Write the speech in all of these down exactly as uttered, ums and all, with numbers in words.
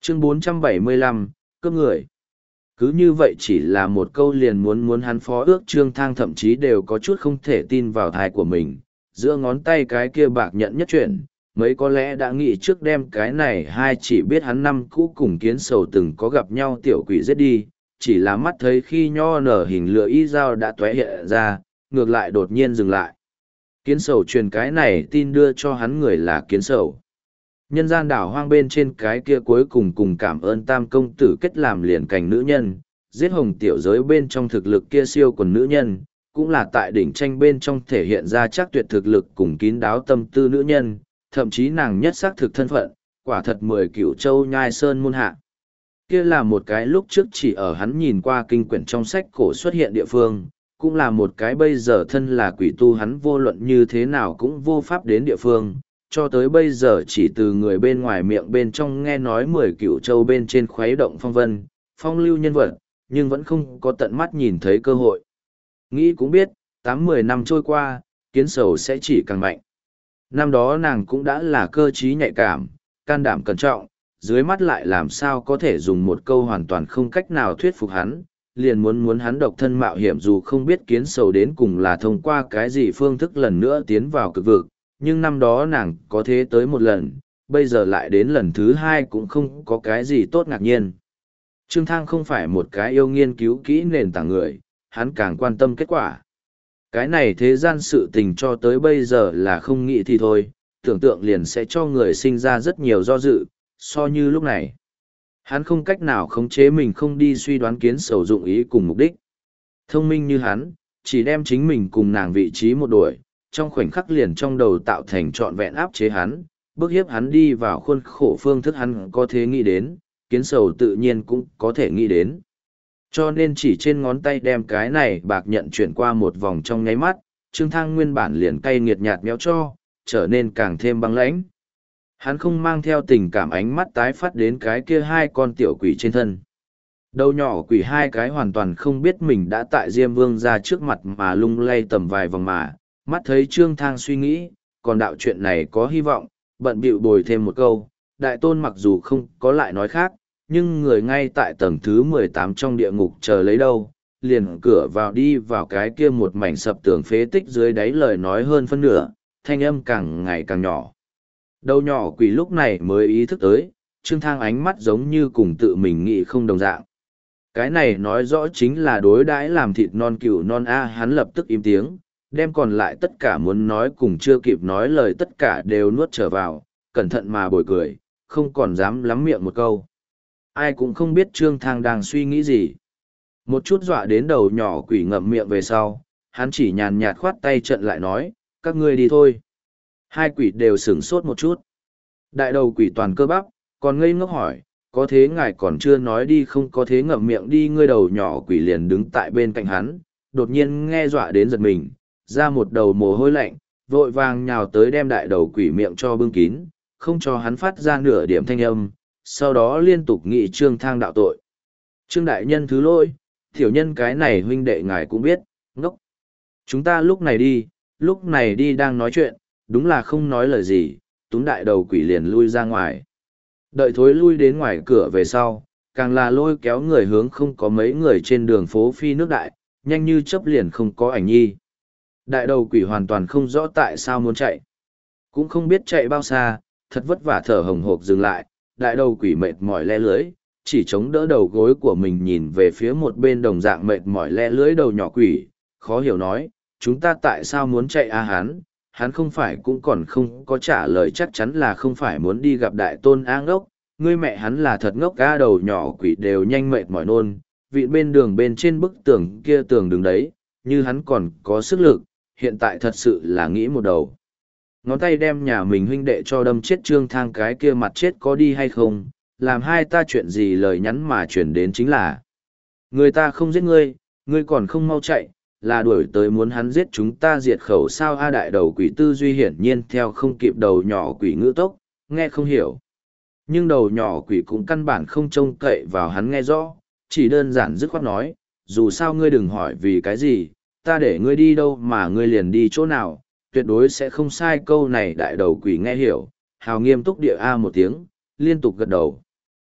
Chương bốn trăm bảy mươi lăm, cướp người. Cứ như vậy chỉ là một câu liền muốn muốn hắn phó ước Trương Thang thậm chí đều có chút không thể tin vào thai của mình. Giữa ngón tay cái kia bạc nhận nhất chuyển, mấy có lẽ đã nghĩ trước đem cái này hai chỉ biết hắn năm cũ cùng kiến sầu từng có gặp nhau tiểu quỷ giết đi, chỉ là mắt thấy khi nho nở hình lửa y dao đã tóe hiện ra, ngược lại đột nhiên dừng lại. Kiến sầu truyền cái này tin đưa cho hắn người là kiến sầu. Nhân gian đảo hoang bên trên cái kia cuối cùng cùng cảm ơn tam công tử kết làm liền cảnh nữ nhân, giết hồng tiểu giới bên trong thực lực kia siêu quần nữ nhân, cũng là tại đỉnh tranh bên trong thể hiện ra chắc tuyệt thực lực cùng kín đáo tâm tư nữ nhân, thậm chí nàng nhất xác thực thân phận, quả thật mười cửu châu nhai sơn môn hạ. Kia là một cái lúc trước chỉ ở hắn nhìn qua kinh quyển trong sách cổ xuất hiện địa phương, cũng là một cái bây giờ thân là quỷ tu hắn vô luận như thế nào cũng vô pháp đến địa phương, cho tới bây giờ chỉ từ người bên ngoài miệng bên trong nghe nói mười cửu châu bên trên khuấy động phong vân, phong lưu nhân vật, nhưng vẫn không có tận mắt nhìn thấy cơ hội. Nghĩ cũng biết, tám mười năm trôi qua, kiến sầu sẽ chỉ càng mạnh. Năm đó nàng cũng đã là cơ trí nhạy cảm, can đảm cẩn trọng, dưới mắt lại làm sao có thể dùng một câu hoàn toàn không cách nào thuyết phục hắn, liền muốn muốn hắn độc thân mạo hiểm dù không biết kiến sầu đến cùng là thông qua cái gì phương thức lần nữa tiến vào cực vực, nhưng năm đó nàng có thế tới một lần, bây giờ lại đến lần thứ hai cũng không có cái gì tốt ngạc nhiên. Trương Thang không phải một cái yêu nghiên cứu kỹ nền tảng người, hắn càng quan tâm kết quả. Cái này thế gian sự tình cho tới bây giờ là không nghĩ thì thôi, tưởng tượng liền sẽ cho người sinh ra rất nhiều do dự, so như lúc này. Hắn không cách nào khống chế mình không đi suy đoán kiến sầu dụng ý cùng mục đích. Thông minh như hắn, chỉ đem chính mình cùng nàng vị trí một đuổi, trong khoảnh khắc liền trong đầu tạo thành trọn vẹn áp chế hắn, bức hiếp hắn đi vào khuôn khổ phương thức hắn có thể nghĩ đến, kiến sầu tự nhiên cũng có thể nghĩ đến. Cho nên chỉ trên ngón tay đem cái này bạc nhận chuyển qua một vòng trong nháy mắt, Trương Thang nguyên bản liền cay nghiệt nhạt méo cho, trở nên càng thêm băng lãnh. Hắn không mang theo tình cảm ánh mắt tái phát đến cái kia hai con tiểu quỷ trên thân. Đầu nhỏ quỷ hai cái hoàn toàn không biết mình đã tại Diêm Vương ra trước mặt mà lung lay tầm vài vòng mà, mắt thấy Trương Thang suy nghĩ, còn đạo chuyện này có hy vọng, bận bịu bồi thêm một câu, đại tôn mặc dù không có lại nói khác, nhưng người ngay tại tầng thứ mười tám trong địa ngục chờ lấy đâu, liền cửa vào đi vào cái kia một mảnh sập tường phế tích dưới đáy lời nói hơn phân nửa, thanh âm càng ngày càng nhỏ. Đầu nhỏ quỷ lúc này mới ý thức tới, Trương Thang ánh mắt giống như cùng tự mình nghĩ không đồng dạng. Cái này nói rõ chính là đối đãi làm thịt non cừu non A, hắn lập tức im tiếng, đem còn lại tất cả muốn nói cùng chưa kịp nói lời tất cả đều nuốt trở vào, cẩn thận mà bồi cười, không còn dám lắm miệng một câu. Ai cũng không biết Trương Thang đang suy nghĩ gì. Một chút dọa đến đầu nhỏ quỷ ngậm miệng về sau, hắn chỉ nhàn nhạt khoát tay trận lại nói, các ngươi đi thôi. Hai quỷ đều sửng sốt một chút. Đại đầu quỷ toàn cơ bắp, còn ngây ngốc hỏi, có thế ngài còn chưa nói đi không có thế ngậm miệng đi. Ngươi đầu nhỏ quỷ liền đứng tại bên cạnh hắn, đột nhiên nghe dọa đến giật mình, ra một đầu mồ hôi lạnh, vội vàng nhào tới đem đại đầu quỷ miệng cho bưng kín, không cho hắn phát ra nửa điểm thanh âm, sau đó liên tục nghị Trương Thang đạo tội. Trương đại nhân thứ lỗi, tiểu nhân cái này huynh đệ ngài cũng biết, ngốc. Chúng ta lúc này đi, lúc này đi đang nói chuyện, đúng là không nói lời gì, túm đại đầu quỷ liền lui ra ngoài. Đợi thối lui đến ngoài cửa về sau, càng là lôi kéo người hướng không có mấy người trên đường phố phi nước đại, nhanh như chớp liền không có ảnh nhi. Đại đầu quỷ hoàn toàn không rõ tại sao muốn chạy. Cũng không biết chạy bao xa, thật vất vả thở hồng hộc dừng lại, đại đầu quỷ mệt mỏi le lưới, chỉ chống đỡ đầu gối của mình nhìn về phía một bên đồng dạng mệt mỏi le lưới đầu nhỏ quỷ, khó hiểu nói, chúng ta tại sao muốn chạy a hắn, hắn không phải cũng còn không có trả lời chắc chắn là không phải muốn đi gặp đại tôn a ngốc, ngươi mẹ hắn là thật ngốc a đầu nhỏ quỷ đều nhanh mệt mỏi nôn, vị bên đường bên trên bức tường kia tường đứng đấy, như hắn còn có sức lực, hiện tại thật sự là nghĩ một đầu. Ngón tay đem nhà mình huynh đệ cho đâm chết Trương Thang cái kia mặt chết có đi hay không, làm hai ta chuyện gì lời nhắn mà chuyển đến chính là người ta không giết ngươi, ngươi còn không mau chạy, là đuổi tới muốn hắn giết chúng ta diệt khẩu sao a đại đầu quỷ tư duy hiển nhiên theo không kịp đầu nhỏ quỷ ngữ tốc, nghe không hiểu. Nhưng đầu nhỏ quỷ cũng căn bản không trông cậy vào hắn nghe rõ, chỉ đơn giản dứt khoát nói, dù sao ngươi đừng hỏi vì cái gì, ta để ngươi đi đâu mà ngươi liền đi chỗ nào, tuyệt đối sẽ không sai câu này đại đầu quỷ nghe hiểu, hào nghiêm túc địa A một tiếng, liên tục gật đầu.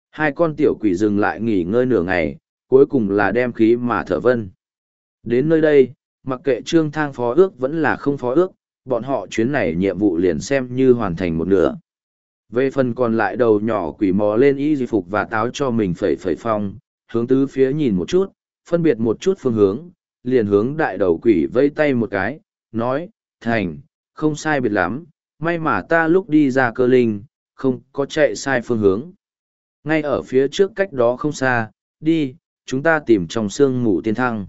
Hai con tiểu quỷ dừng lại nghỉ ngơi nửa ngày, cuối cùng là đem khí mà thở vân. Đến nơi đây, mặc kệ Trương Thang phó ước vẫn là không phó ước, bọn họ chuyến này nhiệm vụ liền xem như hoàn thành một nửa. Về phần còn lại đầu nhỏ quỷ mò lên y di phục và táo cho mình phẩy phẩy phong, hướng tứ phía nhìn một chút, phân biệt một chút phương hướng, liền hướng đại đầu quỷ vây tay một cái, nói, thành, không sai biệt lắm, may mà ta lúc đi ra cơ linh, không có chạy sai phương hướng. Ngay ở phía trước cách đó không xa, đi, chúng ta tìm trong sương mù tiên thăng.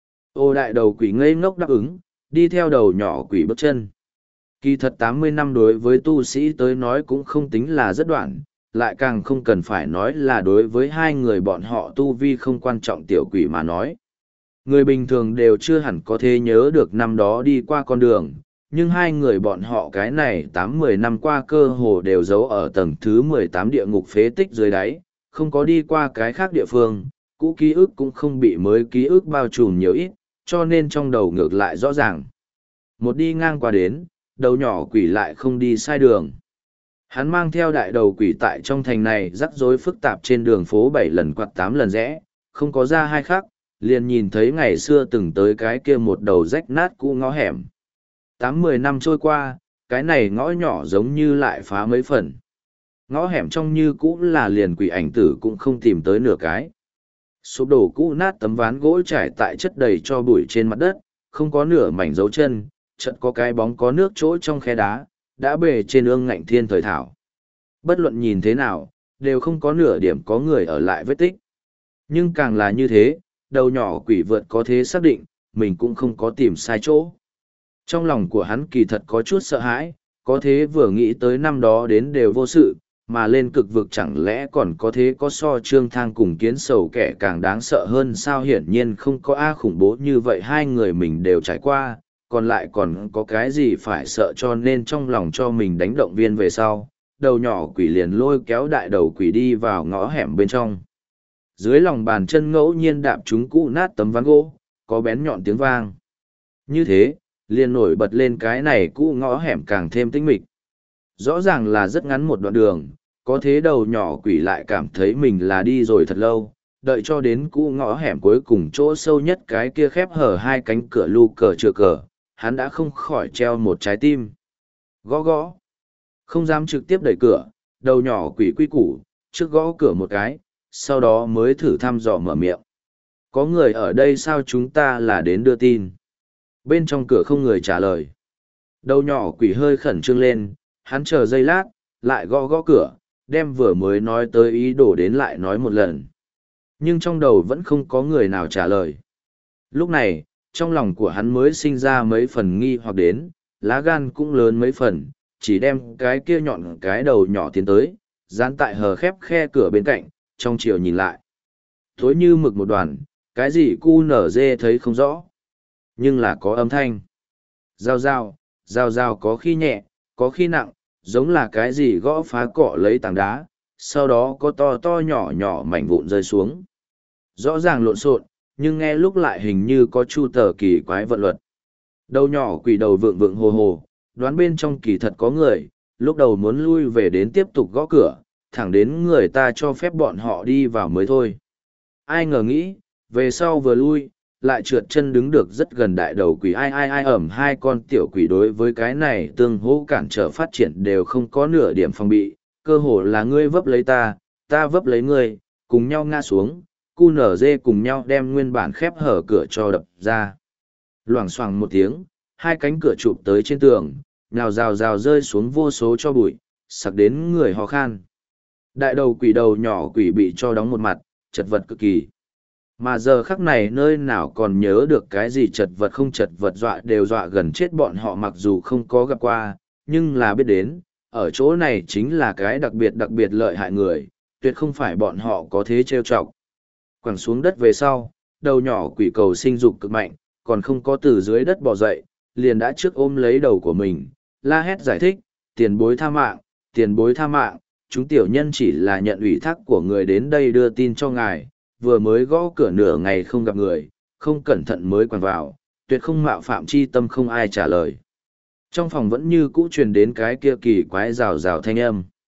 Ô đại đầu quỷ ngây ngốc đáp ứng, đi theo đầu nhỏ quỷ bước chân. Kỳ thật tám mươi năm đối với tu sĩ tới nói cũng không tính là rất đoạn, lại càng không cần phải nói là đối với hai người bọn họ tu vi không quan trọng tiểu quỷ mà nói. Người bình thường đều chưa hẳn có thể nhớ được năm đó đi qua con đường, nhưng hai người bọn họ cái này tám mười năm qua cơ hồ đều giấu ở tầng thứ mười tám địa ngục phế tích dưới đáy, không có đi qua cái khác địa phương, cũ ký ức cũng không bị mới ký ức bao trùm nhiều ít, cho nên trong đầu ngược lại rõ ràng. Một đi ngang qua đến, đầu nhỏ quỷ lại không đi sai đường. Hắn mang theo đại đầu quỷ tại trong thành này rắc rối phức tạp trên đường phố bảy lần quạt tám lần rẽ, không có ra hai khác, liền nhìn thấy ngày xưa từng tới cái kia một đầu rách nát cũ ngõ hẻm. Tám mười năm trôi qua, cái này ngõ nhỏ giống như lại phá mấy phần. Ngõ hẻm trong như cũ là liền quỷ ảnh tử cũng không tìm tới nửa cái. Sụp đổ cũ nát tấm ván gỗ trải tại chất đầy cho bụi trên mặt đất, không có nửa mảnh dấu chân, chợt có cái bóng có nước chỗ trong khe đá, đã bề trên ương ngạnh thiên thời thảo. Bất luận nhìn thế nào, đều không có nửa điểm có người ở lại vết tích. Nhưng càng là như thế, đầu nhỏ quỷ vượt có thế xác định, mình cũng không có tìm sai chỗ. Trong lòng của hắn kỳ thật có chút sợ hãi, có thế vừa nghĩ tới năm đó đến đều vô sự, mà lên cực vực chẳng lẽ còn có thế có so Trương Thang cùng Kiến Sầu kẻ càng đáng sợ hơn sao, hiển nhiên không có A khủng bố như vậy, hai người mình đều trải qua, còn lại còn có cái gì phải sợ, cho nên trong lòng cho mình đánh động viên về sau, đầu nhỏ quỷ liền lôi kéo đại đầu quỷ đi vào ngõ hẻm bên trong. Dưới lòng bàn chân ngẫu nhiên đạp chúng cũ nát tấm ván gỗ, có bén nhọn tiếng vang. Như thế, liền nổi bật lên cái này cũ ngõ hẻm càng thêm tĩnh mịch. Rõ ràng là rất ngắn một đoạn đường, có thế đầu nhỏ quỷ lại cảm thấy mình là đi rồi thật lâu, đợi cho đến cũ ngõ hẻm cuối cùng chỗ sâu nhất cái kia khép hở hai cánh cửa lu cờ chừa cờ, hắn đã không khỏi treo một trái tim. Gõ gõ. Không dám trực tiếp đẩy cửa, đầu nhỏ quỷ quy củ, trước gõ cửa một cái, sau đó mới thử thăm dò mở miệng. Có người ở đây sao, chúng ta là đến đưa tin. Bên trong cửa không người trả lời. Đầu nhỏ quỷ hơi khẩn trương lên, hắn chờ giây lát, lại gõ gõ cửa, đem vừa mới nói tới ý đồ đến lại nói một lần. Nhưng trong đầu vẫn không có người nào trả lời. Lúc này, trong lòng của hắn mới sinh ra mấy phần nghi hoặc đến, lá gan cũng lớn mấy phần, chỉ đem cái kia nhọn cái đầu nhỏ tiến tới, dán tại hờ khép khe cửa bên cạnh, trong chiều nhìn lại. Tối như mực một đoàn, cái gì cu nở dê thấy không rõ. Nhưng là có âm thanh. Rào rào, rào rào có khi nhẹ, có khi nặng, giống là cái gì gõ phá cọ lấy tảng đá, sau đó có to to nhỏ nhỏ mảnh vụn rơi xuống. Rõ ràng lộn xộn, nhưng nghe lúc lại hình như có chu tờ kỳ quái vận luật. Đầu nhỏ quỷ đầu vượng vượng hồ hồ, đoán bên trong kỳ thật có người, lúc đầu muốn lui về đến tiếp tục gõ cửa, thẳng đến người ta cho phép bọn họ đi vào mới thôi. Ai ngờ nghĩ, về sau vừa lui, lại trượt chân đứng được rất gần đại đầu quỷ, ai ai ai ẩm hai con tiểu quỷ đối với cái này tương hỗ cản trở phát triển đều không có nửa điểm phòng bị, cơ hồ là ngươi vấp lấy ta, ta vấp lấy ngươi, cùng nhau ngã xuống, cu nở dê cùng nhau đem nguyên bản khép hở cửa cho đập ra. Loảng xoảng một tiếng, hai cánh cửa chụp tới trên tường, nào rào rào rơi xuống vô số cho bụi, sặc đến người ho khan. Đại đầu quỷ đầu nhỏ quỷ bị cho đóng một mặt, chật vật cực kỳ. Mà giờ khắc này nơi nào còn nhớ được cái gì chật vật không chật vật, dọa đều dọa gần chết bọn họ, mặc dù không có gặp qua, nhưng là biết đến, ở chỗ này chính là cái đặc biệt đặc biệt lợi hại người, tuyệt không phải bọn họ có thế trêu chọc. Quẳng xuống đất về sau, đầu nhỏ quỷ cầu sinh dục cực mạnh, còn không có từ dưới đất bò dậy, liền đã trước ôm lấy đầu của mình, la hét giải thích, tiền bối tha mạng, tiền bối tha mạng, chúng tiểu nhân chỉ là nhận ủy thác của người đến đây đưa tin cho ngài, vừa mới gõ cửa nửa ngày không gặp người, không cẩn thận mới quằn vào, tuyệt không mạo phạm chi tâm, không ai trả lời. Trong phòng vẫn như cũ truyền đến cái kia kỳ quái rào rào thanh âm.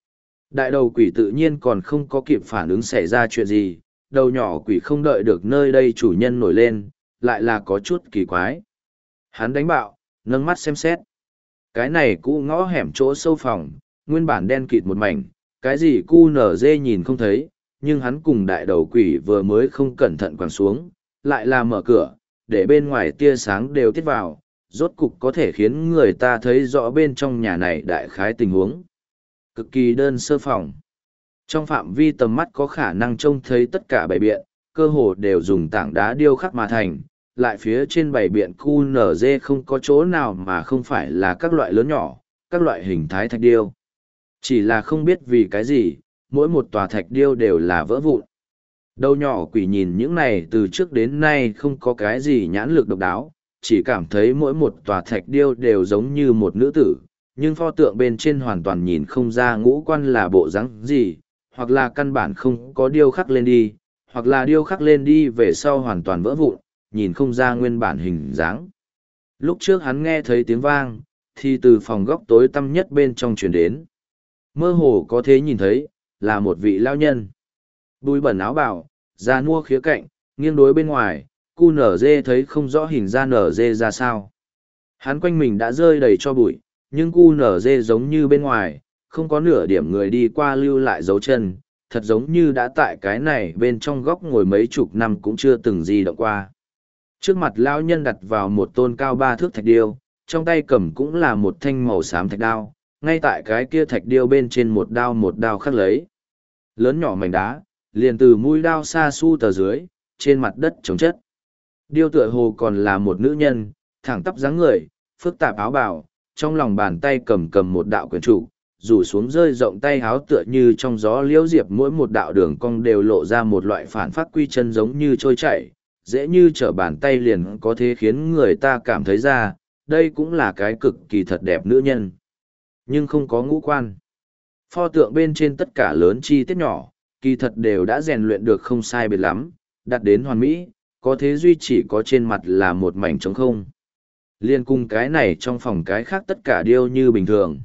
Đại đầu quỷ tự nhiên còn không có kịp phản ứng xảy ra chuyện gì, đầu nhỏ quỷ không đợi được nơi đây chủ nhân nổi lên, lại là có chút kỳ quái. Hắn đánh bạo, nâng mắt xem xét. Cái này cũ ngõ hẻm chỗ sâu phòng, nguyên bản đen kịt một mảnh, cái gì cu nở dê nhìn không thấy, nhưng hắn cùng đại đầu quỷ vừa mới không cẩn thận quẳng xuống, lại là mở cửa, để bên ngoài tia sáng đều tiết vào, rốt cục có thể khiến người ta thấy rõ bên trong nhà này đại khái tình huống. Cực kỳ đơn sơ phòng. Trong phạm vi tầm mắt có khả năng trông thấy tất cả bảy biện, cơ hồ đều dùng tảng đá điêu khắc mà thành, lại phía trên bảy biện cu nở dê không có chỗ nào mà không phải là các loại lớn nhỏ, các loại hình thái thạch điêu. Chỉ là không biết vì cái gì, mỗi một tòa thạch điêu đều là vỡ vụn. Đầu nhỏ quỷ nhìn những này từ trước đến nay không có cái gì nhãn lực độc đáo, chỉ cảm thấy mỗi một tòa thạch điêu đều giống như một nữ tử, nhưng pho tượng bên trên hoàn toàn nhìn không ra ngũ quan là bộ dáng gì, hoặc là căn bản không có điêu khắc lên đi, hoặc là điêu khắc lên đi về sau hoàn toàn vỡ vụn, nhìn không ra nguyên bản hình dáng. Lúc trước hắn nghe thấy tiếng vang, thì từ phòng góc tối tăm nhất bên trong truyền đến. Mơ hồ có thế nhìn thấy, là một vị lao nhân. Bùi bẩn áo bào, da nua khía cạnh, nghiêng đối bên ngoài, cu nở dê thấy không rõ hình da nở dê ra sao. Hắn quanh mình đã rơi đầy cho bụi, nhưng cu nở dê giống như bên ngoài, không có nửa điểm người đi qua lưu lại dấu chân, thật giống như đã tại cái này bên trong góc ngồi mấy chục năm cũng chưa từng di động qua. Trước mặt lão nhân đặt vào một tôn cao ba thước thạch điêu, trong tay cầm cũng là một thanh màu xám thạch đao, ngay tại cái kia thạch điêu bên trên một đao một đao khắc lấy. Lớn nhỏ mảnh đá, liền từ mũi đao xa su tờ dưới, trên mặt đất trống chất. Điêu tựa hồ còn là một nữ nhân, thẳng tắp dáng người, phức tạp áo bào, trong lòng bàn tay cầm cầm một đạo quyển trụ, rủ xuống rơi rộng tay áo tựa như trong gió liễu diệp, mỗi một đạo đường cong đều lộ ra một loại phản phát quy chân giống như trôi chảy, dễ như trở bàn tay liền có thể khiến người ta cảm thấy ra, đây cũng là cái cực kỳ thật đẹp nữ nhân. Nhưng không có ngũ quan. Pho tượng bên trên tất cả lớn chi tiết nhỏ, kỳ thật đều đã rèn luyện được không sai biệt lắm, đạt đến hoàn mỹ, có thế duy chỉ có trên mặt là một mảnh trống không. Liên cùng cái này trong phòng cái khác tất cả điêu như bình thường.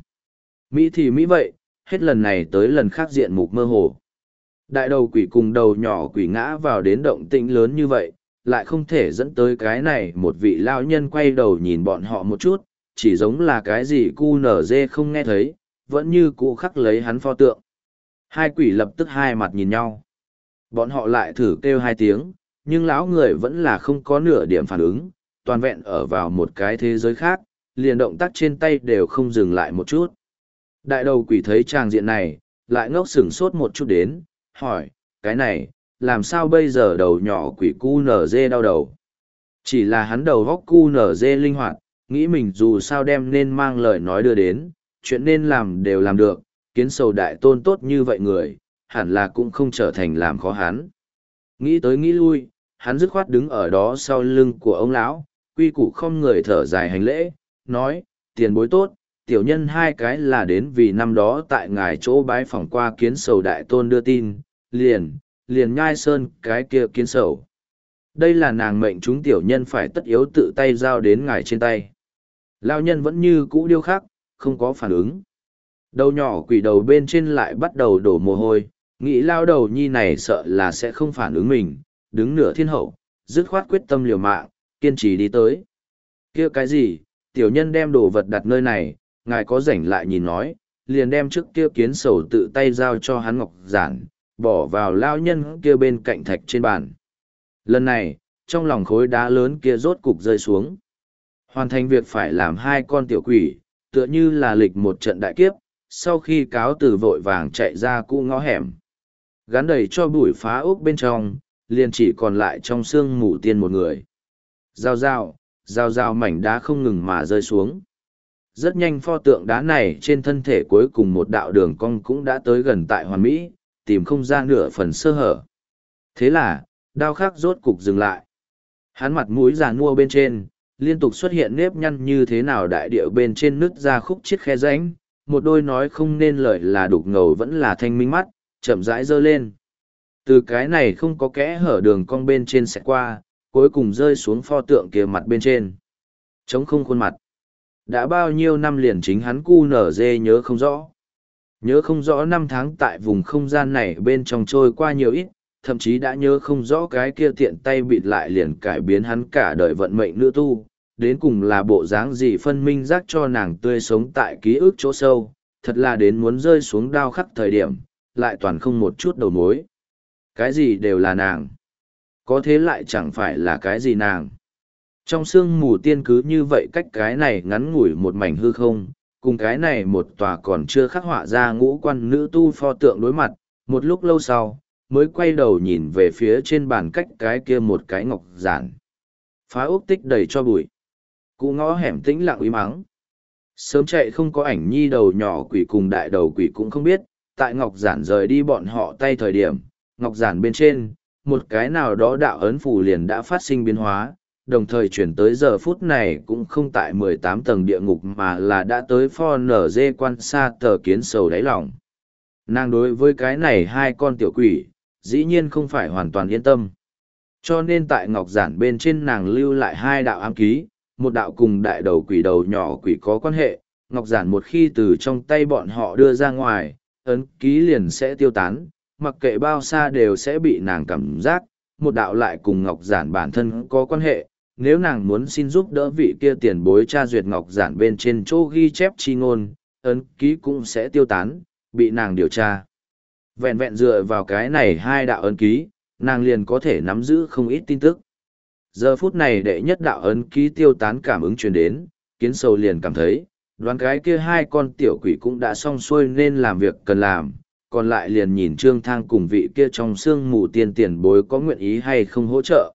Mỹ thì Mỹ vậy, hết lần này tới lần khác diện mục mơ hồ. Đại đầu quỷ cùng đầu nhỏ quỷ ngã vào đến động tĩnh lớn như vậy, lại không thể dẫn tới cái này một vị lao nhân quay đầu nhìn bọn họ một chút, chỉ giống là cái gì cu nở dê không nghe thấy, vẫn như cụ khắc lấy hắn pho tượng. Hai quỷ lập tức hai mặt nhìn nhau. Bọn họ lại thử kêu hai tiếng, nhưng lão người vẫn là không có nửa điểm phản ứng, toàn vẹn ở vào một cái thế giới khác, liền động tác trên tay đều không dừng lại một chút. Đại đầu quỷ thấy tràng diện này, lại ngốc sửng sốt một chút đến, hỏi, cái này, làm sao bây giờ đầu nhỏ quỷ cu nở dê đau đầu? Chỉ là hắn đầu góc cu nở dê linh hoạt, nghĩ mình dù sao đem nên mang lời nói đưa đến, chuyện nên làm đều làm được, kiến sầu đại tôn tốt như vậy người, hẳn là cũng không trở thành làm khó hắn. Nghĩ tới nghĩ lui, hắn dứt khoát đứng ở đó sau lưng của ông lão, quy củ không người thở dài hành lễ, nói, tiền bối tốt, tiểu nhân hai cái là đến vì năm đó tại ngài chỗ bái phỏng qua kiến sầu đại tôn đưa tin, liền, liền nhai sơn cái kia kiến sầu. Đây là nàng mệnh chúng tiểu nhân phải tất yếu tự tay giao đến ngài trên tay. Lao nhân vẫn như cũ điêu khắc, không có phản ứng. Đầu nhỏ quỷ đầu bên trên lại bắt đầu đổ mồ hôi, nghĩ lao đầu nhi này sợ là sẽ không phản ứng mình, đứng nửa thiên hậu, dứt khoát quyết tâm liều mạng, kiên trì đi tới. Kia cái gì, tiểu nhân đem đồ vật đặt nơi này, ngài có rảnh lại nhìn nói, liền đem trước kia kiến sầu tự tay giao cho hắn ngọc giản, bỏ vào lao nhân kia bên cạnh thạch trên bàn. Lần này, trong lòng khối đá lớn kia rốt cục rơi xuống. Hoàn thành việc phải làm hai con tiểu quỷ, tựa như là lịch một trận đại kiếp, sau khi cáo từ vội vàng chạy ra cũ ngõ hẻm. Gắn đầy cho bụi phá ốc bên trong, liền chỉ còn lại trong xương mù tiên một người. Rào rào, rào rào mảnh đá không ngừng mà rơi xuống. Rất nhanh pho tượng đá này trên thân thể cuối cùng một đạo đường cong cũng đã tới gần tại hoàn mỹ, tìm không ra nửa phần sơ hở. Thế là, đao khắc rốt cục dừng lại. Hắn mặt mũi già nua bên trên, liên tục xuất hiện nếp nhăn như thế nào đại điệu bên trên nứt ra khúc chiết khe rãnh, một đôi nói không nên lời là đục ngầu vẫn là thanh minh mắt, chậm rãi dơ lên. Từ cái này không có kẽ hở đường cong bên trên sẽ qua, cuối cùng rơi xuống pho tượng kia mặt bên trên. Trống không khuôn mặt. Đã bao nhiêu năm liền chính hắn cu nở dê nhớ không rõ. Nhớ không rõ năm tháng tại vùng không gian này bên trong trôi qua nhiều ít, thậm chí đã nhớ không rõ cái kia tiện tay bịt lại liền cải biến hắn cả đời vận mệnh nữ tu, đến cùng là bộ dáng gì phân minh giác cho nàng tươi sống tại ký ức chỗ sâu, thật là đến muốn rơi xuống đao khắc thời điểm, lại toàn không một chút đầu mối. Cái gì đều là nàng. Có thế lại chẳng phải là cái gì nàng. Trong sương mù tiên cứ như vậy cách cái này ngắn ngủi một mảnh hư không, cùng cái này một tòa còn chưa khắc họa ra ngũ quan nữ tu pho tượng đối mặt, một lúc lâu sau, mới quay đầu nhìn về phía trên bàn cách cái kia một cái ngọc giản. Phá ốc tích đầy cho bụi. Cụ ngõ hẻm tĩnh lặng uy mắng. Sớm chạy không có ảnh nhi đầu nhỏ quỷ cùng đại đầu quỷ cũng không biết, tại ngọc giản rời đi bọn họ tay thời điểm, ngọc giản bên trên, một cái nào đó đạo ấn phù liền đã phát sinh biến hóa, đồng thời chuyển tới giờ phút này cũng không tại mười tám tầng địa ngục mà là đã tới pho nở dê quan xa tờ kiến sầu đáy lòng. Nàng đối với cái này hai con tiểu quỷ, dĩ nhiên không phải hoàn toàn yên tâm. Cho nên tại ngọc giản bên trên nàng lưu lại hai đạo ám ký, một đạo cùng đại đầu quỷ đầu nhỏ quỷ có quan hệ, ngọc giản một khi từ trong tay bọn họ đưa ra ngoài, ấn ký liền sẽ tiêu tán, mặc kệ bao xa đều sẽ bị nàng cảm giác, một đạo lại cùng ngọc giản bản thân có quan hệ, nếu nàng muốn xin giúp đỡ vị kia tiền bối tra duyệt ngọc giản bên trên chỗ ghi chép chi ngôn, ấn ký cũng sẽ tiêu tán, bị nàng điều tra. Vẹn vẹn dựa vào cái này hai đạo ấn ký, nàng liền có thể nắm giữ không ít tin tức. Giờ phút này đệ nhất đạo ấn ký tiêu tán cảm ứng truyền đến, kiến sầu liền cảm thấy, đoán cái kia hai con tiểu quỷ cũng đã xong xuôi nên làm việc cần làm, còn lại liền nhìn Trương Thang cùng vị kia trong sương mù tiên tiền bối có nguyện ý hay không hỗ trợ.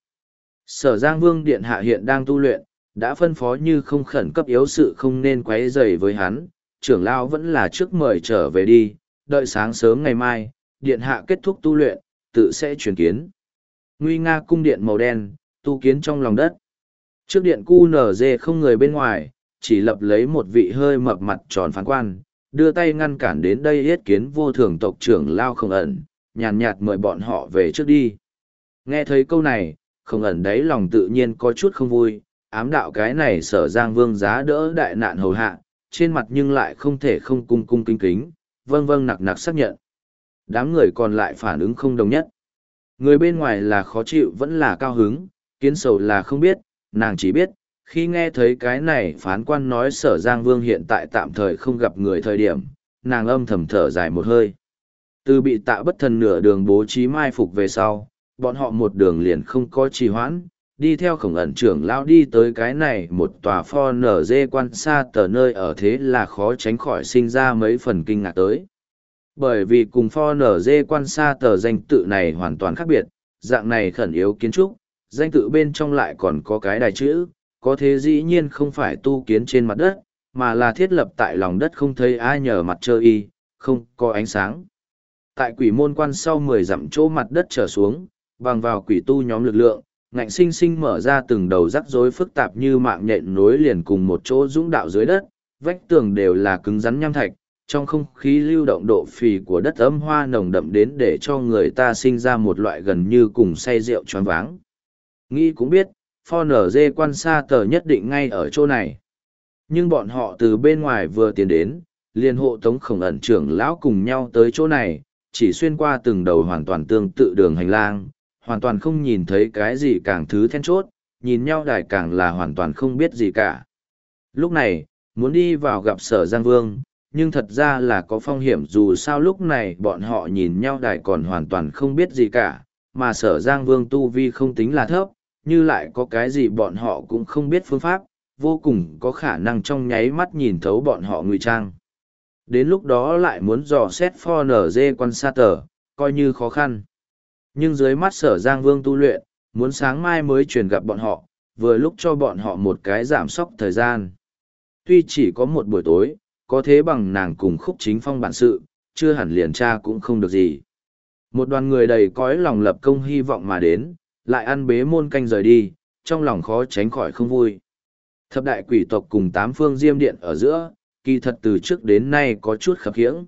Sở Giang Vương Điện Hạ hiện đang tu luyện, đã phân phó như không khẩn cấp yếu sự không nên quấy rầy với hắn, trưởng lão vẫn là trước mời trở về đi, đợi sáng sớm ngày mai, Điện Hạ kết thúc tu luyện, tự sẽ truyền kiến. Nguy nga cung điện màu đen, tu kiến trong lòng đất. Trước điện cu nở dê không người bên ngoài, chỉ lập lấy một vị hơi mập mặt tròn phán quan, đưa tay ngăn cản đến đây yết kiến vô thường tộc trưởng Lao Không Ẩn, nhàn nhạt mời bọn họ về trước đi. Nghe thấy câu này, Không Ẩn đấy lòng tự nhiên có chút không vui, ám đạo cái này Sở Giang Vương giá đỡ đại nạn hầu hạ, trên mặt nhưng lại không thể không cung cung kính kính, vâng vâng nặc nặc xác nhận. Đám người còn lại phản ứng không đồng nhất. Người bên ngoài là khó chịu vẫn là cao hứng, kiến sầu là không biết, nàng chỉ biết, khi nghe thấy cái này phán quan nói Sở Giang Vương hiện tại tạm thời không gặp người thời điểm, nàng âm thầm thở dài một hơi. Từ bị tạ bất thần nửa đường bố trí mai phục về sau, bọn họ một đường liền không có trì hoãn, đi theo Khổng Ẩn trưởng lão đi tới cái này một tòa pho nở dê quan xa tờ nơi ở thế là khó tránh khỏi sinh ra mấy phần kinh ngạc tới. Bởi vì cùng pho nở dê quan xa tờ danh tự này hoàn toàn khác biệt, dạng này khẩn yếu kiến trúc, danh tự bên trong lại còn có cái đài chữ, có thế dĩ nhiên không phải tu kiến trên mặt đất, mà là thiết lập tại lòng đất không thấy ai nhờ mặt trời y, không có ánh sáng. Tại quỷ môn quan sau mười dặm chỗ mặt đất trở xuống, bằng vào quỷ tu nhóm lực lượng, ngạnh sinh sinh mở ra từng đầu rắc rối phức tạp như mạng nhện nối liền cùng một chỗ dũng đạo dưới đất, vách tường đều là cứng rắn nham thạch, trong không khí lưu động độ phì của đất ấm hoa nồng đậm đến để cho người ta sinh ra một loại gần như cùng say rượu choáng váng. Nghĩ cũng biết, pho nở dê quan xa tờ nhất định ngay ở chỗ này. Nhưng bọn họ từ bên ngoài vừa tiến đến, liền hộ tống Khổng Ẩn trưởng lão cùng nhau tới chỗ này, chỉ xuyên qua từng đầu hoàn toàn tương tự đường hành lang, hoàn toàn không nhìn thấy cái gì càng thứ then chốt, nhìn nhau đài càng là hoàn toàn không biết gì cả. Lúc này, muốn đi vào gặp Sở Giang Vương, nhưng thật ra là có phong hiểm dù sao lúc này bọn họ nhìn nhau đài còn hoàn toàn không biết gì cả, mà Sở Giang Vương tu vi không tính là thấp, như lại có cái gì bọn họ cũng không biết phương pháp, vô cùng có khả năng trong nháy mắt nhìn thấu bọn họ ngụy trang. Đến lúc đó lại muốn dò xét pho nở dê quan sát tờ, coi như khó khăn. Nhưng dưới mắt Sở Giang Vương tu luyện, muốn sáng mai mới truyền gặp bọn họ, vừa lúc cho bọn họ một cái giảm sóc thời gian. Tuy chỉ có một buổi tối, có thế bằng nàng cùng Khúc Chính Phong bản sự, chưa hẳn liền tra cũng không được gì. Một đoàn người đầy cõi lòng lập công hy vọng mà đến, lại ăn bế môn canh rời đi, trong lòng khó tránh khỏi không vui. Thập đại quỷ tộc cùng tám phương diêm điện ở giữa, kỳ thật từ trước đến nay có chút khập khiễng.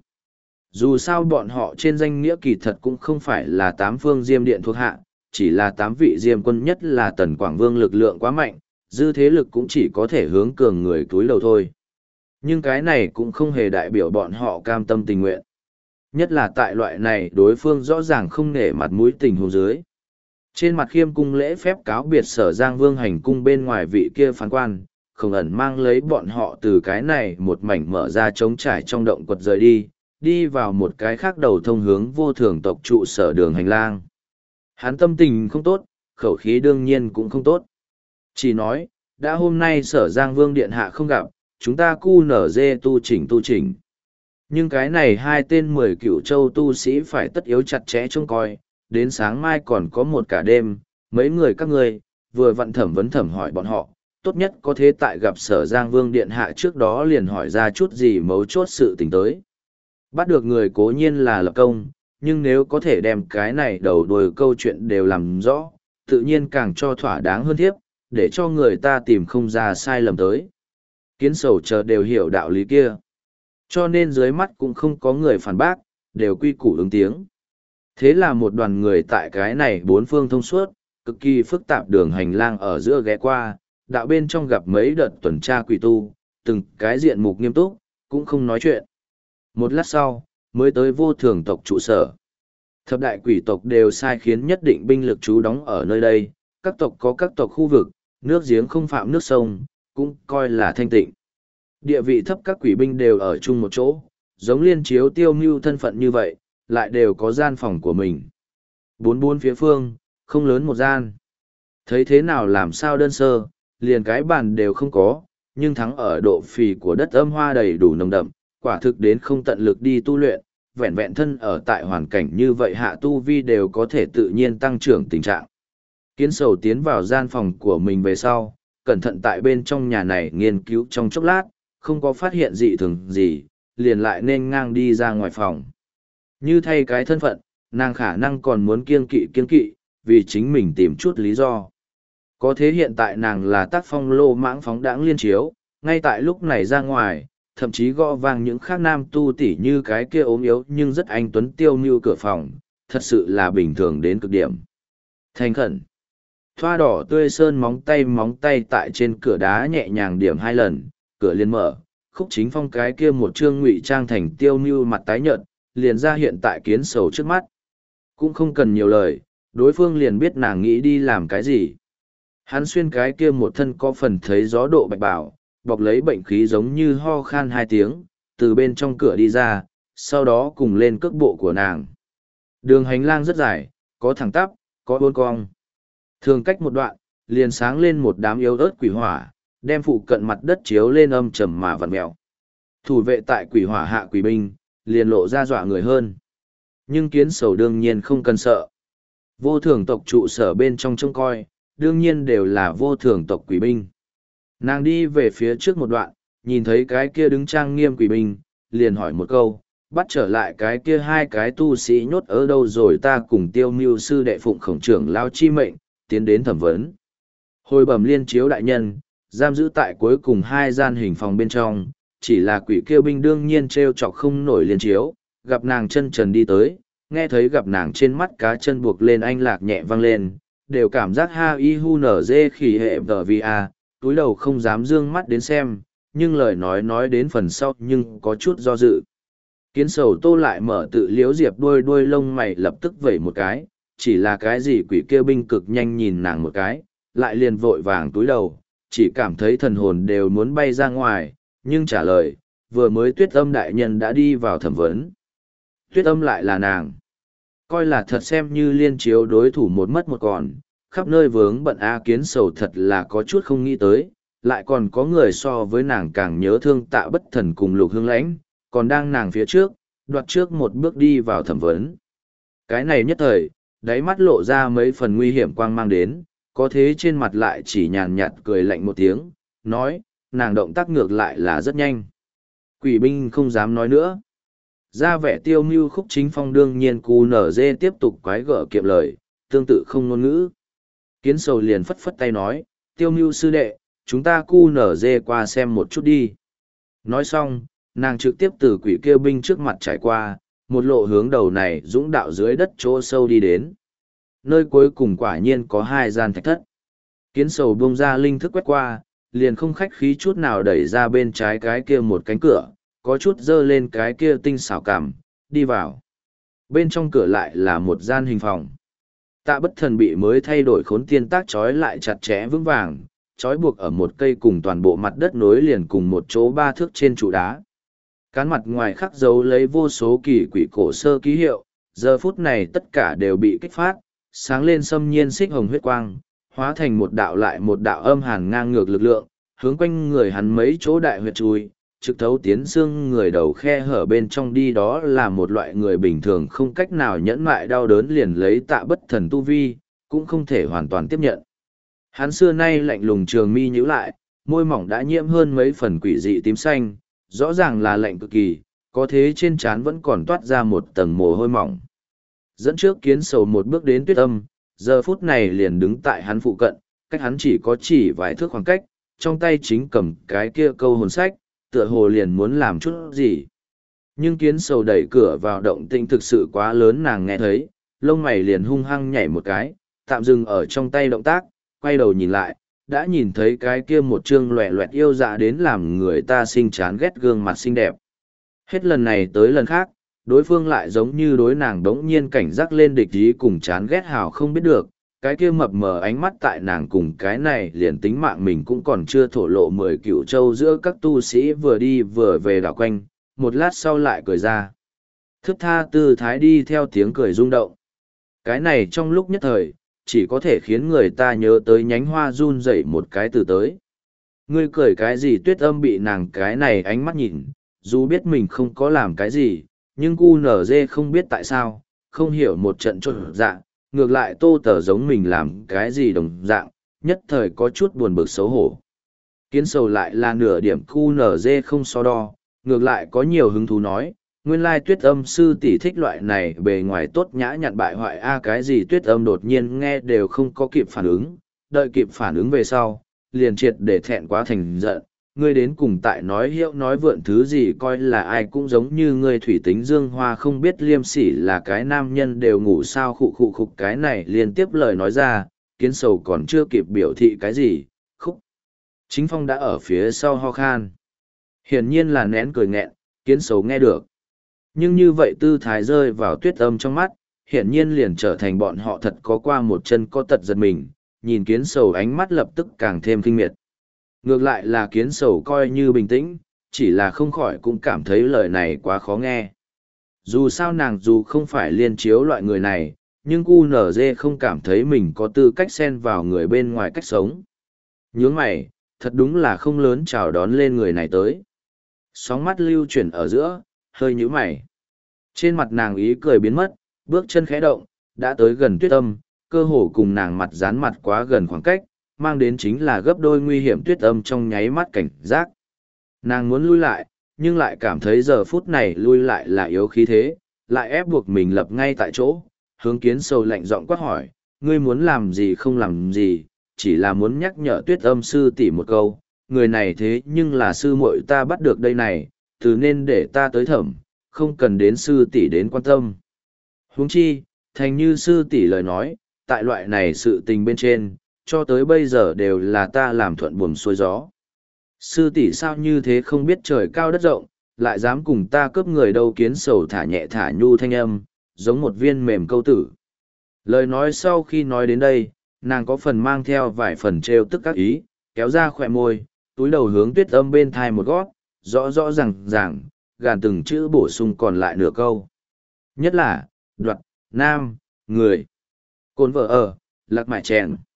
Dù sao bọn họ trên danh nghĩa kỳ thật cũng không phải là tám phương diêm điện thuộc hạ, chỉ là tám vị diêm quân nhất là Tần Quảng Vương lực lượng quá mạnh, dư thế lực cũng chỉ có thể hướng cường người túi đầu thôi. Nhưng cái này cũng không hề đại biểu bọn họ cam tâm tình nguyện. Nhất là tại loại này đối phương rõ ràng không nể mặt mũi tình huống dưới. Trên mặt khiêm cung lễ phép cáo biệt Sở Giang Vương hành cung bên ngoài vị kia phán quan, không ẩn mang lấy bọn họ từ cái này một mảnh mở ra trống trải trong động quật rời đi, đi vào một cái khác đầu thông hướng vô thường tộc trụ sở đường hành lang. Hắn tâm tình không tốt, khẩu khí đương nhiên cũng không tốt. Chỉ nói, đã hôm nay Sở Giang Vương điện hạ không gặp, chúng ta cu nở dê tu chỉnh tu chỉnh. Nhưng cái này hai tên mười cựu châu tu sĩ phải tất yếu chặt chẽ trông coi, đến sáng mai còn có một cả đêm, mấy người các ngươi vừa vặn thẩm vấn thẩm hỏi bọn họ, tốt nhất có thế tại gặp Sở Giang Vương điện hạ trước đó liền hỏi ra chút gì mấu chốt sự tình tới. Bắt được người cố nhiên là lập công, nhưng nếu có thể đem cái này đầu đuôi câu chuyện đều làm rõ, tự nhiên càng cho thỏa đáng hơn thiếp, để cho người ta tìm không ra sai lầm tới. Kiến sầu chờ đều hiểu đạo lý kia. Cho nên dưới mắt cũng không có người phản bác, đều quy củ ứng tiếng. Thế là một đoàn người tại cái này bốn phương thông suốt, cực kỳ phức tạp đường hành lang ở giữa ghé qua, đạo bên trong gặp mấy đợt tuần tra quỷ tu, từng cái diện mục nghiêm túc, cũng không nói chuyện. Một lát sau, mới tới vô thường tộc trụ sở. Thập đại quỷ tộc đều sai khiến nhất định binh lực trú đóng ở nơi đây, các tộc có các tộc khu vực, nước giếng không phạm nước sông, cũng coi là thanh tịnh. Địa vị thấp các quỷ binh đều ở chung một chỗ, giống liên chiếu tiêu mưu thân phận như vậy, lại đều có gian phòng của mình. Bốn bốn phía phương, không lớn một gian. Thấy thế nào làm sao đơn sơ, liền cái bàn đều không có, nhưng thắng ở độ phì của đất âm hoa đầy đủ nồng đậm, quả thực đến không tận lực đi tu luyện, vẹn vẹn thân ở tại hoàn cảnh như vậy hạ tu vi đều có thể tự nhiên tăng trưởng tình trạng. Kiến sầu tiến vào gian phòng của mình về sau, cẩn thận tại bên trong nhà này nghiên cứu trong chốc lát, không có phát hiện dị thường gì, liền lại nên ngang đi ra ngoài phòng. Như thay cái thân phận, nàng khả năng còn muốn kiêng kỵ kiêng kỵ, vì chính mình tìm chút lý do. Có thế hiện tại nàng là tác phong lô mãng phóng đãng liên chiếu, ngay tại lúc này ra ngoài, thậm chí gõ vang những khác nam tu tỉ như cái kia ốm yếu nhưng rất anh tuấn tiêu mưu cửa phòng, thật sự là bình thường đến cực điểm. Thành khẩn. Thoa đỏ tươi sơn móng tay móng tay tại trên cửa đá nhẹ nhàng điểm hai lần, cửa liền mở, Khúc Chính Phong cái kia một trương ngụy trang thành tiêu mưu mặt tái nhợt, liền ra hiện tại kiến sầu trước mắt. Cũng không cần nhiều lời, đối phương liền biết nàng nghĩ đi làm cái gì. Hắn xuyên cái kia một thân có phần thấy gió độ bạch bảo, bọc lấy bệnh khí giống như ho khan hai tiếng, từ bên trong cửa đi ra, sau đó cùng lên cước bộ của nàng. Đường hành lang rất dài, có thẳng tắp, có uốn cong. Thường cách một đoạn, liền sáng lên một đám yếu ớt quỷ hỏa, đem phụ cận mặt đất chiếu lên âm trầm mà vặn mèo. Thủ vệ tại quỷ hỏa hạ quỷ binh, liền lộ ra dọa người hơn. Nhưng kiến sầu đương nhiên không cần sợ. Vô thường tộc trụ sở bên trong trông coi, đương nhiên đều là vô thường tộc quỷ binh. Nàng đi về phía trước một đoạn, nhìn thấy cái kia đứng trang nghiêm quỷ binh, liền hỏi một câu, bắt trở lại cái kia hai cái tu sĩ nhốt ở đâu rồi ta cùng tiêu mưu sư đệ phụng khổng trưởng lao chi mệnh, tiến đến thẩm vấn. Hồi bẩm liên chiếu đại nhân, giam giữ tại cuối cùng hai gian hình phòng bên trong, chỉ là quỷ kêu binh đương nhiên treo chọc không nổi liên chiếu, gặp nàng chân trần đi tới, nghe thấy gặp nàng trên mắt cá chân buộc lên anh lạc nhẹ vang lên, đều cảm giác ha y hu nở dê khỉ hệ tờ vi a, túi đầu không dám dương mắt đến xem, nhưng lời nói nói đến phần sau nhưng có chút do dự. Kiến sầu tô lại mở tự liếu diệp đuôi đuôi lông mày lập tức vẩy một cái, chỉ là cái gì quỷ kêu binh cực nhanh nhìn nàng một cái, lại liền vội vàng túi đầu, chỉ cảm thấy thần hồn đều muốn bay ra ngoài, nhưng trả lời, vừa mới tuyết âm đại nhân đã đi vào thẩm vấn. Tuyết âm lại là nàng. Coi là thật xem như liên chiếu đối thủ một mất một còn, khắp nơi vướng bận A Kiến sầu thật là có chút không nghĩ tới, lại còn có người so với nàng càng nhớ thương tạ bất thần cùng lục hương lãnh, còn đang nàng phía trước, đoạt trước một bước đi vào thẩm vấn. Cái này nhất thời, đáy mắt lộ ra mấy phần nguy hiểm quang mang đến, có thế trên mặt lại chỉ nhàn nhạt cười lạnh một tiếng, nói, nàng động tác ngược lại là rất nhanh. Quỷ binh không dám nói nữa. Ra vẻ tiêu mưu Khúc Chính Phong đương nhiên cù nở dê tiếp tục quái gở kiệm lời, tương tự không ngôn ngữ. Kiến sầu liền phất phất tay nói, tiêu mưu sư đệ, chúng ta cu nở dê qua xem một chút đi. Nói xong, nàng trực tiếp từ quỷ kêu binh trước mặt trải qua, một lộ hướng đầu này dũng đạo dưới đất chỗ sâu đi đến. Nơi cuối cùng quả nhiên có hai gian thạch thất. Kiến sầu buông ra linh thức quét qua, liền không khách khí chút nào đẩy ra bên trái cái kia một cánh cửa, có chút dơ lên cái kia tinh xảo cảm, đi vào. Bên trong cửa lại là một gian hình phòng. Tạ Bất Thần bị mới thay đổi khốn tiên tác trói lại chặt chẽ vững vàng, trói buộc ở một cây cùng toàn bộ mặt đất nối liền cùng một chỗ ba thước trên trụ đá. Cán mặt ngoài khắc dấu lấy vô số kỳ quỷ cổ sơ ký hiệu, giờ phút này tất cả đều bị kích phát, sáng lên xâm nhiên xích hồng huyết quang, hóa thành một đạo lại một đạo âm hàn ngang ngược lực lượng, hướng quanh người hắn mấy chỗ đại huyệt chui, trực thấu tiến xương người đầu khe hở bên trong đi, đó là một loại người bình thường không cách nào nhẫn mại đau đớn liền lấy Tạ Bất Thần tu vi, cũng không thể hoàn toàn tiếp nhận. Hắn xưa nay lạnh lùng trường mi nhíu lại, môi mỏng đã nhiễm hơn mấy phần quỷ dị tím xanh, rõ ràng là lạnh cực kỳ, có thế trên trán vẫn còn toát ra một tầng mồ hôi mỏng. Dẫn trước Kiến Sầu một bước đến Tuyết Âm, giờ phút này liền đứng tại hắn phụ cận, cách hắn chỉ có chỉ vài thước khoảng cách, trong tay chính cầm cái kia câu hồn sách, tựa hồ liền muốn làm chút gì. Nhưng Kiến Sầu đẩy cửa vào, động tĩnh thực sự quá lớn, nàng nghe thấy, lông mày liền hung hăng nhảy một cái, tạm dừng ở trong tay động tác, quay đầu nhìn lại, đã nhìn thấy cái kia một trương loẹ loẹt yêu dạ đến làm người ta sinh chán ghét gương mặt xinh đẹp. Hết lần này tới lần khác, đối phương lại giống như đối nàng đống nhiên cảnh giác lên địch ý cùng chán ghét hào không biết được, cái kia mập mờ ánh mắt tại nàng cùng cái này liền tính mạng mình cũng còn chưa thổ lộ mười cựu châu giữa các tu sĩ vừa đi vừa về đảo quanh, một lát sau lại cười ra. Thức tha tư thái đi theo tiếng cười rung động. Cái này trong lúc nhất thời, chỉ có thể khiến người ta nhớ tới nhánh hoa run rẩy một cái từ tới. Ngươi cười cái gì? Tuyết Âm bị nàng cái này ánh mắt nhìn, dù biết mình không có làm cái gì, nhưng cu nở dê không biết tại sao, không hiểu một trận trộn dạng, ngược lại Tô Tở giống mình làm cái gì đồng dạng, nhất thời có chút buồn bực xấu hổ. Kiến Sầu lại là nửa điểm cu nở dê không so đo, ngược lại có nhiều hứng thú nói, nguyên lai Tuyết Âm sư tỷ thích loại này bề ngoài tốt nhã nhặn bại hoại a cái gì. Tuyết Âm đột nhiên nghe đều không có kịp phản ứng, đợi kịp phản ứng về sau, liền triệt để thẹn quá thành giận. Ngươi đến cùng tại nói hiệu nói vượn thứ gì, coi là ai cũng giống như ngươi thủy tính dương hoa không biết liêm sỉ, là cái nam nhân đều ngủ sao khụ khụ khục. Cái này liên tiếp lời nói ra, Kiến Sầu còn chưa kịp biểu thị cái gì, khúc. Chính Phong đã ở phía sau ho khan. Hiển nhiên là nén cười nghẹn, Kiến Sầu nghe được. Nhưng như vậy tư thái rơi vào Tuyết Âm trong mắt, hiển nhiên liền trở thành bọn họ thật có qua một chân có tật giật mình, nhìn Kiến Sầu ánh mắt lập tức càng thêm kinh miệt. Ngược lại là Kiến Sầu coi như bình tĩnh, chỉ là không khỏi cũng cảm thấy lời này quá khó nghe. Dù sao nàng dù không phải liên chiếu loại người này, nhưng cu nở dê không cảm thấy mình có tư cách xen vào người bên ngoài cách sống. Nhướng mày, thật đúng là không lớn chào đón lên người này tới. Sóng mắt lưu chuyển ở giữa, hơi nhíu mày. Trên mặt nàng ý cười biến mất, bước chân khẽ động, đã tới gần Tuyết Âm, cơ hồ cùng nàng mặt dán mặt quá gần khoảng cách, mang đến chính là gấp đôi nguy hiểm. Tuyết Âm trong nháy mắt cảnh giác. Nàng muốn lui lại, nhưng lại cảm thấy giờ phút này lui lại là yếu khí thế, lại ép buộc mình lập ngay tại chỗ, hướng Kiến Sầu lạnh giọng quát hỏi, ngươi muốn làm gì không làm gì, chỉ là muốn nhắc nhở Tuyết Âm sư tỷ một câu, người này thế nhưng là sư muội ta bắt được đây này, từ nên để ta tới thẩm, không cần đến sư tỷ đến quan tâm. Huống chi, thành như sư tỷ lời nói, tại loại này sự tình bên trên, cho tới bây giờ đều là ta làm thuận buồm xuôi gió. Sư tỷ sao như thế không biết trời cao đất rộng, lại dám cùng ta cướp người đâu. Kiến Sầu thả nhẹ thả nhu thanh âm, giống một viên mềm câu tử. Lời nói sau khi nói đến đây, nàng có phần mang theo vài phần trêu tức các ý, kéo ra khỏe môi, túi đầu hướng Tuyết Âm bên thai một gót, rõ rõ ràng ràng, gàn từng chữ bổ sung còn lại nửa câu. Nhất là, đoạt, nam, người. Cồn vợ ở, lạc mại chèn.